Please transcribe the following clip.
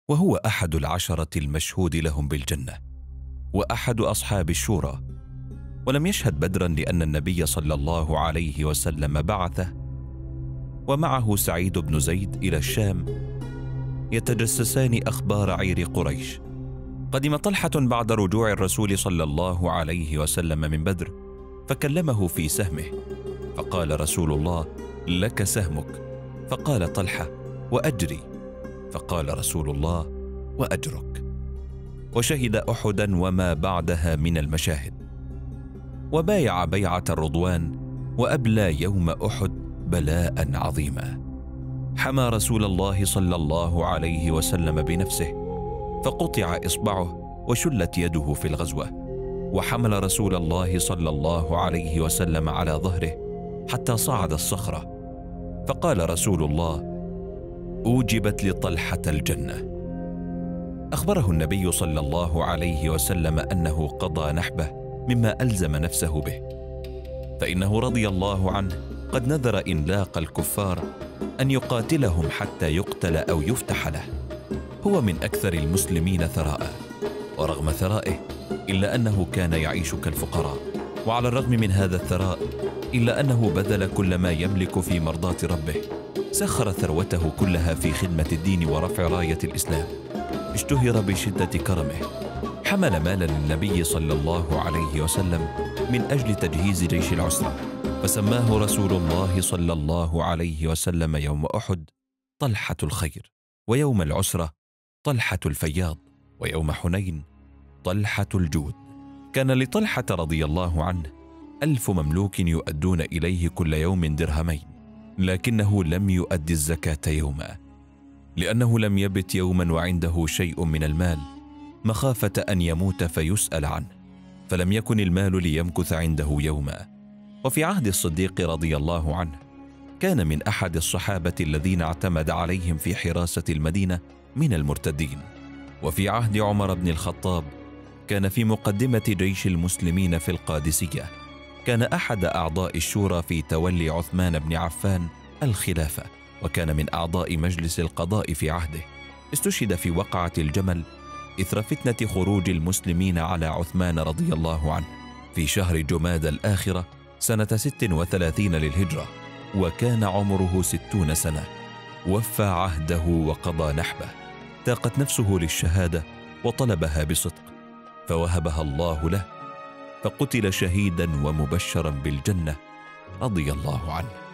وهو أحد العشرة المشهود لهم بالجنة، وأحد أصحاب الشورى. ولم يشهد بدرا لأن النبي صلى الله عليه وسلم بعثه ومعه سعيد بن زيد إلى الشام يتجسسان أخبار عير قريش. قدم طلحة بعد رجوع الرسول صلى الله عليه وسلم من بدر، فكلمه في سهمه، فقال رسول الله: لك سهمك. فقال طلحة: وأجري. فقال رسول الله: وأجرك. وشهد أحدا وما بعدها من المشاهد، وبايع بيعة الرضوان، وأبلى يوم أحد بلاء عظيما. حمى رسول الله صلى الله عليه وسلم بنفسه، فقطع إصبعه وشلت يده في الغزوة، وحمل رسول الله صلى الله عليه وسلم على ظهره حتى صعد الصخرة، فقال رسول الله: أوجبت لطلحة الجنة. أخبره النبي صلى الله عليه وسلم أنه قضى نحبه مما ألزم نفسه به، فإنه رضي الله عنه قد نذر إن لاقى الكفار أن يقاتلهم حتى يقتل أو يفتح له. هو من أكثر المسلمين ثراء، ورغم ثرائه إلا أنه كان يعيش كالفقراء، وعلى الرغم من هذا الثراء إلا أنه بذل كل ما يملك في مرضاة ربه، سخر ثروته كلها في خدمة الدين ورفع راية الإسلام. اشتهر بشدة كرمه، حمل مالا للنبي صلى الله عليه وسلم من أجل تجهيز جيش العسرة، فسماه رسول الله صلى الله عليه وسلم يوم أحد طلحة الخير، ويوم العسرة طلحة الفياض، ويوم حنين طلحة الجود. كان لطلحة رضي الله عنه 1000 مملوك يؤدون إليه كل يوم درهمين، لكنه لم يؤدي الزكاة يوما، لأنه لم يبت يوما وعنده شيء من المال مخافة أن يموت فيسأل عنه، فلم يكن المال ليمكث عنده يوما. وفي عهد الصديق رضي الله عنه كان من أحد الصحابة الذين اعتمد عليهم في حراسة المدينة من المرتدين. وفي عهد عمر بن الخطاب كان في مقدمة جيش المسلمين في القادسية، كان أحد أعضاء الشورى في تولي عثمان بن عفان الخلافة، وكان من أعضاء مجلس القضاء في عهده. استشهد في وقعة الجمل إثر فتنة خروج المسلمين على عثمان رضي الله عنه في شهر جمادى الآخرة سنة 36 للهجرة، وكان عمره 60 سنة. وفى عهده وقضى نحبه، تاقت نفسه للشهادة وطلبها بصدق، فوهبها الله له، فقتل شهيدا ومبشرا بالجنة رضي الله عنه.